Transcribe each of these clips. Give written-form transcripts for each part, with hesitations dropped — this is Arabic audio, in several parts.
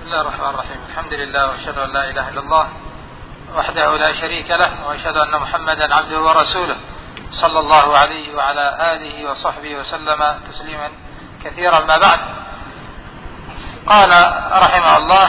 الله الرحمن الرحيم. الحمد لله واشهد ان لا اله الا الله وحده لا شريك له واشهد ان محمدا عبده ورسوله صلى الله عليه وعلى اله وصحبه وسلم تسليما كثيرا. ما بعد، قال رحمه الله: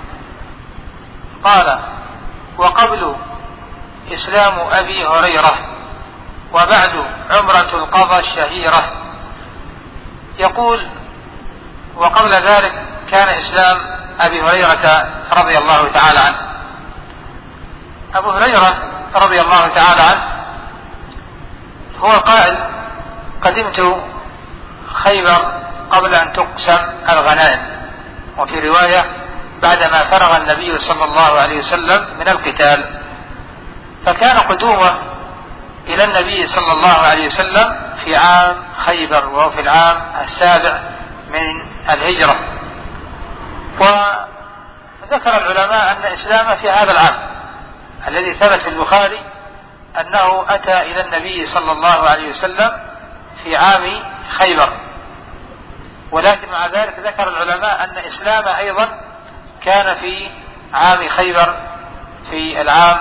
قال: وقبل إسلام أبي هريرة وبعد عمرة القضاء الشهيرة. يقول: وقبل ذلك كان إسلام أبي هريرة رضي الله تعالى عنه. أبو هريرة رضي الله تعالى عنه هو قائل: قدمت خيبر قبل أن تقسم الغنائم، وفي رواية بعدما فرغ النبي صلى الله عليه وسلم من القتال، فكان قدومه إلى النبي صلى الله عليه وسلم في عام خيبر، وهو في العام 7 من الهجرة. وذكر العلماء أن إسلامه في هذا العام الذي ثبت في البخاري أنه أتى إلى النبي صلى الله عليه وسلم في عام خيبر، ولكن مع ذلك ذكر العلماء أن إسلامه أيضا كان في عام خيبر في العام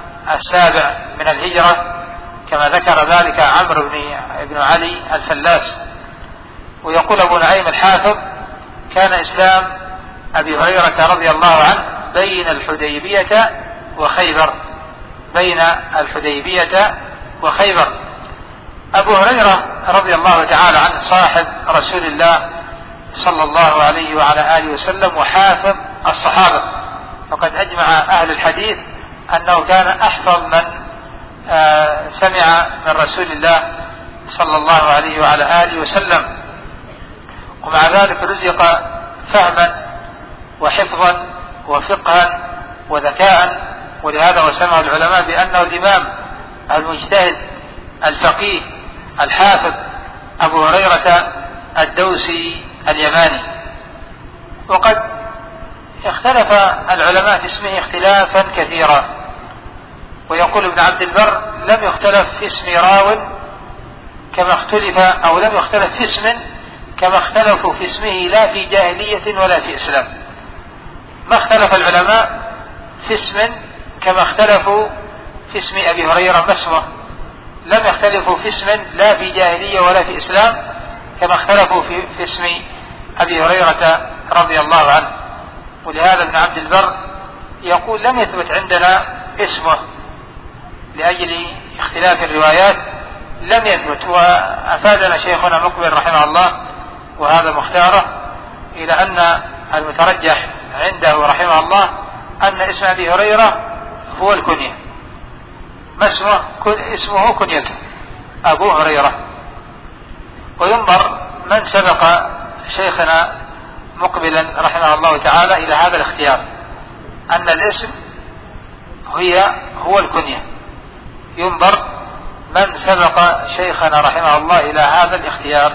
7 من الهجرة، كما ذكر ذلك عمرو بن علي الفلاس. ويقول أبو نعيم الحافظ: كان إسلام أبي هريرة رضي الله عنه بين الحديبية وخيبر، بين الحديبية وخيبر. أبو هريرة رضي الله تعالى عنه صاحب رسول الله صلى الله عليه وعلى آله وسلم وحافظ الصحابة، وقد أجمع أهل الحديث أنه كان أحفظ من سمع من رسول الله صلى الله عليه وعلى آله وسلم، ومع ذلك رزق فهما وحفظا وفقها وذكاء، ولهذا وسمع العلماء بأنه الإمام المجتهد الفقيه الحافظ أبو هريرة الدوسي اليماني. وقد اختلف العلماء في اسمه اختلافا كثيرا، ويقول ابن عبد البر: لم يختلف في اسم راو كما اختلف، أو لم يختلف في اسم كما اختلفوا في اسمه لا في جاهلية ولا في إسلام. ما اختلف العلماء في اسم كما اختلفوا في اسم أبي هريرة ما اسمه، لم يختلفوا في اسم لا في جاهلية ولا في إسلام كما اختلفوا في اسم أبي هريرة رضي الله عنه. ولهذا ابن عبد البر يقول: لم يثبت عندنا اسمه لأجل اختلاف الروايات، لم يثبت. وأفادنا شيخنا مقبل رحمه الله، وهذا مختاره، إلى أن المترجح عنده رحمه الله أن اسم أبي هريرة هو الكنية، ما اسمه كنيته أبو هريرة. وينظر من سبق شيخنا مقبلا رحمه الله تعالى إلى هذا الاختيار، أن الاسم هو الكنية. ينظر من سبق شيخنا رحمه الله إلى هذا الاختيار،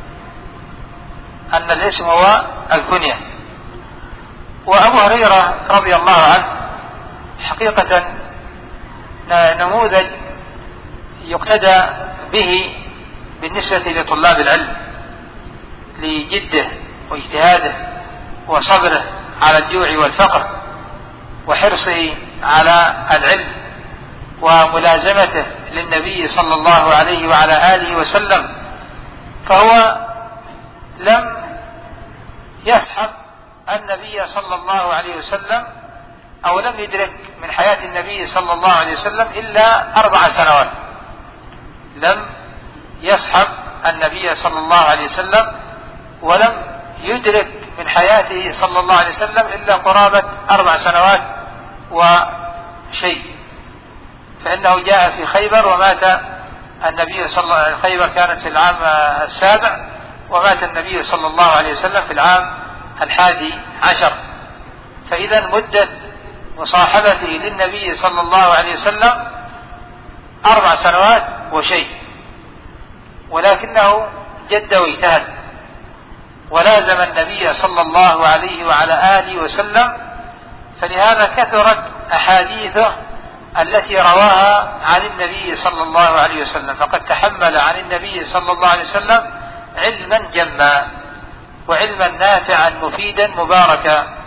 أن الاسم هو الكنية. وأبو هريرة رضي الله عنه حقيقة نموذج يقتدى به بالنسبة لطلاب العلم، لجده واجتهاده وصبره على الجوع والفقر وحرصه على العلم وملازمته للنبي صلى الله عليه وعلى آله وسلم. فهو لم يصحب النبي صلى الله عليه وسلم، أو لم يدرك من حياة النبي صلى الله عليه وسلم إلا 4 سنوات. لم يصحب النبي صلى الله عليه وسلم ولم يدرك من حياته صلى الله عليه وسلم إلا قرابة 4 سنوات وشيء، فإنه جاء في خيبر ومات النبي صلى الله عليه وسلم. خيبر كانت في العام 7، ومات النبي صلى الله عليه وسلم في العام 11. فإذا مدة مصاحبته للنبي صلى الله عليه وسلم 4 سنوات وشيء، ولكنه جد واجتهد ولازم النبي صلى الله عليه وعلى آله وسلم، فلهذا كثرت أحاديثه التي رواها عن النبي صلى الله عليه وسلم، فقد تحمل عن النبي صلى الله عليه وسلم علما جما وعلما نافعا مفيدا مباركا.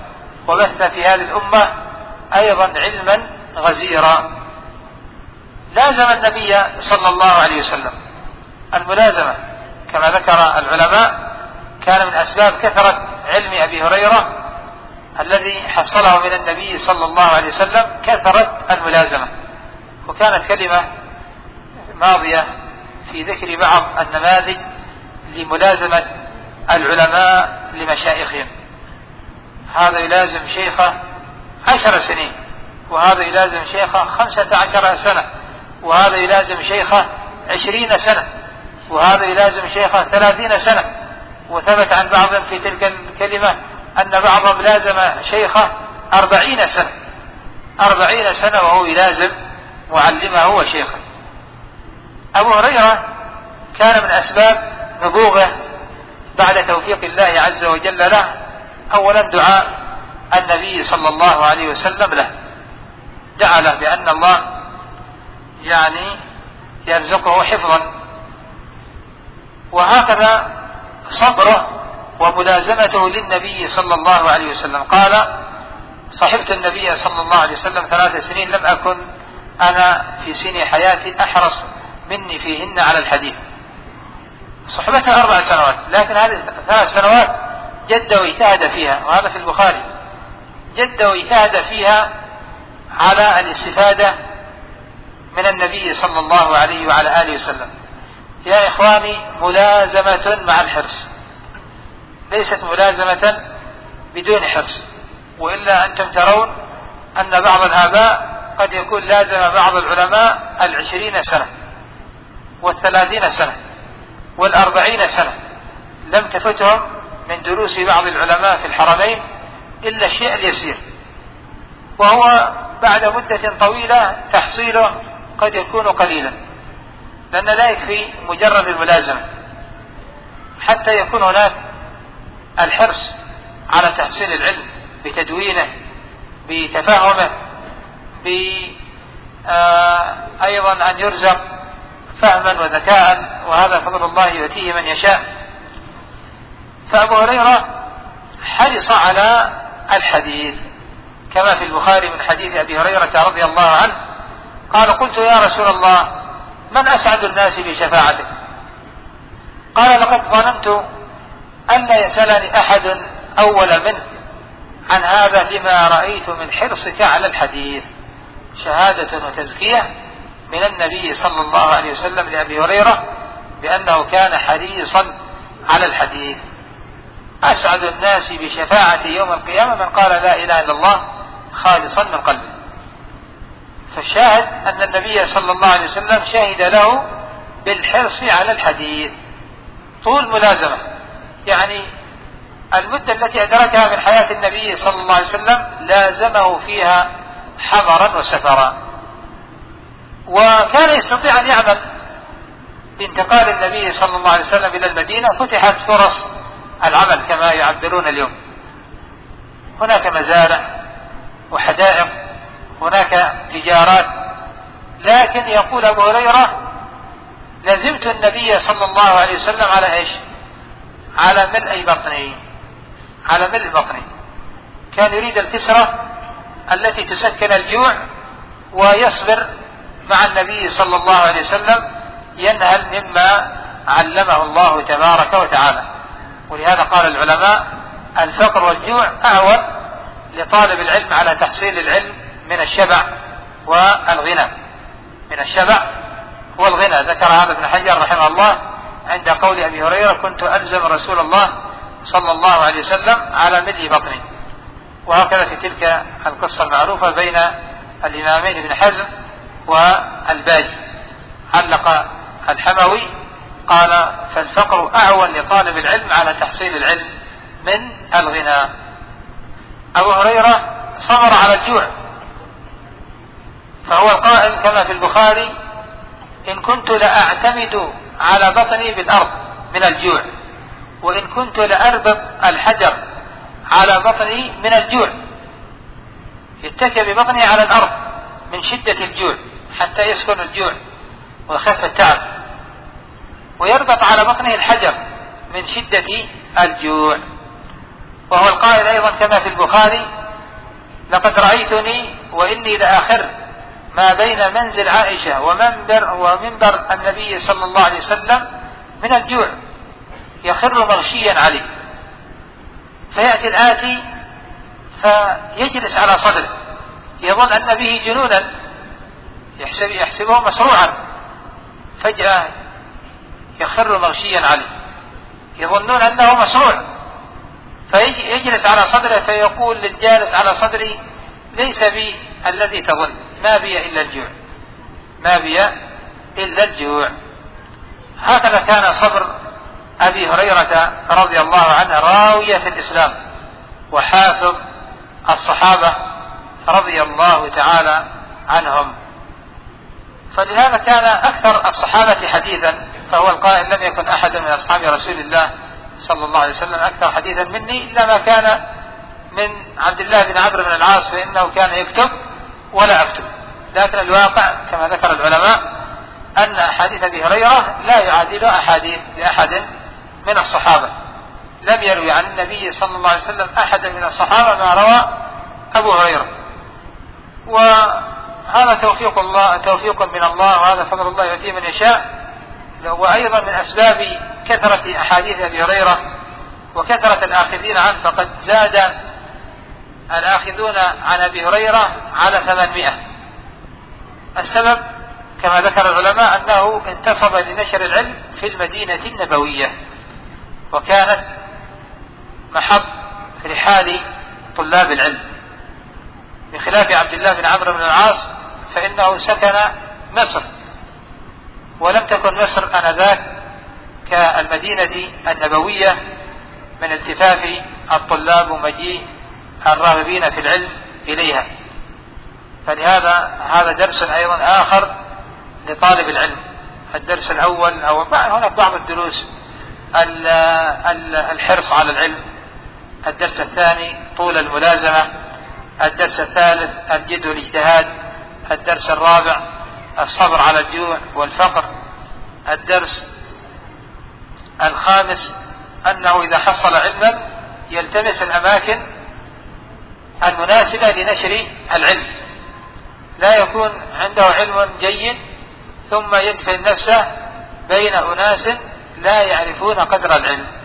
وبث في هذه الأمة أيضا علما غزيرا. لازم النبي صلى الله عليه وسلم. الملازمة كما ذكر العلماء كان من أسباب كثرة علم أبي هريرة الذي حصله من النبي صلى الله عليه وسلم كثرة الملازمة. وكانت كلمة ماضية في ذكر بعض النماذج لملازمة العلماء لمشايخهم. هذا يلازم شيخه 10 سنين، وهذا يلازم شيخه 15 سنة، وهذا يلازم شيخه 20 سنة، وهذا يلازم شيخه 30 سنة. وثبت عن بعضهم في تلك الكلمة أن بعضهم لازم شيخه 40 سنة، 40 سنة وهو يلازم معلمه وشيخه. أبو هريرة كان من أسباب نبوغه بعد توفيق الله عز وجل له أولا دعاء النبي صلى الله عليه وسلم له، دعا له بأن الله يرزقه حفظا. وهكذا صبره وملازمته للنبي صلى الله عليه وسلم. قال: صحبت النبي صلى الله عليه وسلم 3 سنين لم أكن أنا في سن حياتي أحرص مني فيهن على الحديث. صحبته 4 سنوات، لكن هذه 3 سنوات جد واجتهد فيها، وهذا في البخاري، جد واجتهد فيها على الاستفادة من النبي صلى الله عليه وعلى آله وسلم. يا إخواني، ملازمة مع الحرص، ليست ملازمة بدون حرص. وإلا أنتم ترون أن بعض الآباء قد يكون لازم بعض العلماء 20 سنة و30 سنة و40 سنة، لم تفتهم من دروس بعض العلماء في الحرمين إلا الشيء اليسير، وهو بعد مدة طويلة تحصيله قد يكون قليلا، لأن لا يكفي مجرد الملازمة، حتى يكون هناك الحرص على تحصيل العلم بتدوينه، بتفهمه، أيضا أن يرزق فهما وذكاء، وهذا فضل الله يؤتيه من يشاء. فأبو هريرة حرص على الحديث كما في البخاري من حديث أبي هريرة رضي الله عنه قال: قلت يا رسول الله من أسعد الناس بشفاعتك؟ قال: لقد ظننت أن لا يسألني أحد أول منه عن هذا لما رأيت من حرصك على الحديث. شهادة وتزكية من النبي صلى الله عليه وسلم لأبي هريرة بأنه كان حريصا على الحديث. أسعد الناس بشفاعة يوم القيامة من قال لا إله إلا الله خالصا من قلبه. فالشاهد أن النبي صلى الله عليه وسلم شهد له بالحرص على الحديث طول ملازمة، يعني المدة التي أدركها من حياة النبي صلى الله عليه وسلم لازمه فيها حضرا وسفرا. وكان يستطيع أن يعمل بانتقال النبي صلى الله عليه وسلم إلى المدينة، فتحت فرص العمل كما يعبرون اليوم، هناك مزارع وحدائق، هناك تجارات. لكن يقول أبو هريرة: لزمت النبي صلى الله عليه وسلم على إيش؟ على ملء بطني، على ملء بطني. كان يريد الكسرة التي تسكن الجوع، ويصبر مع النبي صلى الله عليه وسلم ينهل مما علمه الله تبارك وتعالى. ولهذا قال العلماء: الفقر والجوع أعون لطالب العلم على تحصيل العلم من الشبع والغنى، من الشبع والغنى. ذكر هذا ابن حجر رحمه الله عند قول أبي هريرة: كنت ألزم رسول الله صلى الله عليه وسلم على ملء بطني. وهكذا في تلك القصة المعروفة بين الإمامين ابن حزم والباجي، علق الحموي قال: فالفقر أعون لطالب العلم على تحصيل العلم من الغنى. أبو هريرة صبر على الجوع، فهو القائل كما في البخاري: إن كنت لأعتمد على بطني بالأرض من الجوع، وإن كنت لأربط الحجر على بطني من الجوع. يتكئ ببطنه على الأرض من شدة الجوع حتى يسكن الجوع ويخف التعب، ويربط على بطنه الحجر من شدة الجوع. وهو القائل أيضا كما في البخاري: لقد رأيتني وإني لآخر ما بين منزل عائشة ومنبر النبي صلى الله عليه وسلم من الجوع، يخر مغشيا عليه، فيأتي الآتي فيجلس على صدره يظن أن به جنونا، يحسبه مسروعا، فجأة يخر مغشيا عليه، يظنون أنه مسروع، فيجلس على صدره فيقول للجالس على صدري ليس بي الذي تظن، ما بي إلا الجوع، ما بي إلا الجوع. هكذا كان صبر أبي هريرة رضي الله عنه راوية في الإسلام وحافظ الصحابة رضي الله تعالى عنهم، فلهذا كان أكثر الصحابة حديثا، فهو القائل لم يكن أحد من أصحاب رسول الله صلى الله عليه وسلم أكثر حديثا مني إلا ما كان من عبد الله بن عمرو بن العاص، فإنه كان يكتب ولا أكتب، لكن الواقع كما ذكر العلماء أن أحاديث أبي هريرة لا يعادل أحاديث لأحد من الصحابة، لم يروي عن النبي صلى الله عليه وسلم أحد من الصحابة ما روى أبو هريرة، وهذا توفيق من الله، وهذا فضل الله يؤتيه من يشاء. وأيضا من أسباب كثرة أحاديث أبي هريرة وكثرة الآخذين عنه، فقد زاد الآخذون عن أبي هريرة على 800. السبب كما ذكر العلماء أنه انتصب لنشر العلم في المدينة النبوية، وكانت محط رحال طلاب العلم، بخلاف عبد الله بن عمرو بن العاص فإنه سكن مصر، ولم تكن مصر آنذاك كالمدينة النبوية من التفاف الطلاب ومجيء الراغبين في العلم إليها، فلهذا هذا درس أيضا آخر لطالب العلم. الدرس الأول أو هناك بعض الدروس الحرص على العلم، الدرس الثاني طول الملازمة، الدرس الثالث الجد والاجتهاد، الدرس الرابع الصبر على الجوع والفقر، الدرس الخامس أنه إذا حصل علما يلتمس الأماكن المناسبة لنشر العلم، لا يكون عنده علم جيد ثم يدفن نفسه بين أناس لا يعرفون قدر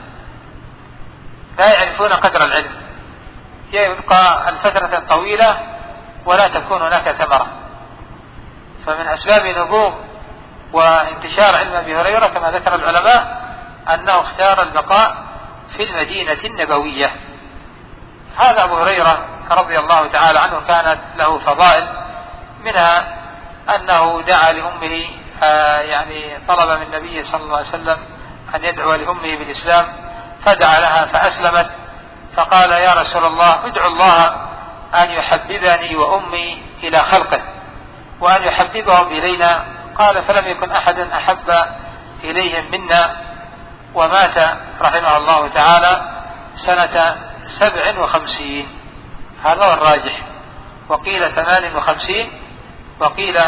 العلم، يبقى الفترة الطويلة ولا تكون هناك ثمرة. فمن أسباب نبوغ وانتشار علم أبي هريرة كما ذكر العلماء أنه اختار البقاء في المدينة النبوية. هذا أبو هريرة رضي الله تعالى عنه كانت له فضائل، منها أنه دعا لأمه، يعني طلب من النبي صلى الله عليه وسلم أن يدعو لأمه بالإسلام، فدعا لها فأسلمت، فقال يا رسول الله ادعو الله أن يحببني وأمي إلى خلقه وأن يحببهم إلينا، قال فلم يكن أحد أحب إليهم منا، ومات رحمه الله تعالى سنة 57، هذا هو الراجح، وقيل 58 وقيل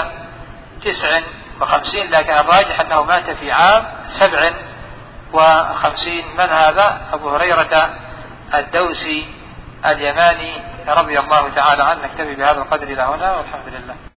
59، لكن الراجح أنه مات في عام 57. من هذا؟ أبو هريرة الدوسي اليماني رضي الله تعالى عنه. نكتفي بهذا القدر إلى هنا، والحمد لله.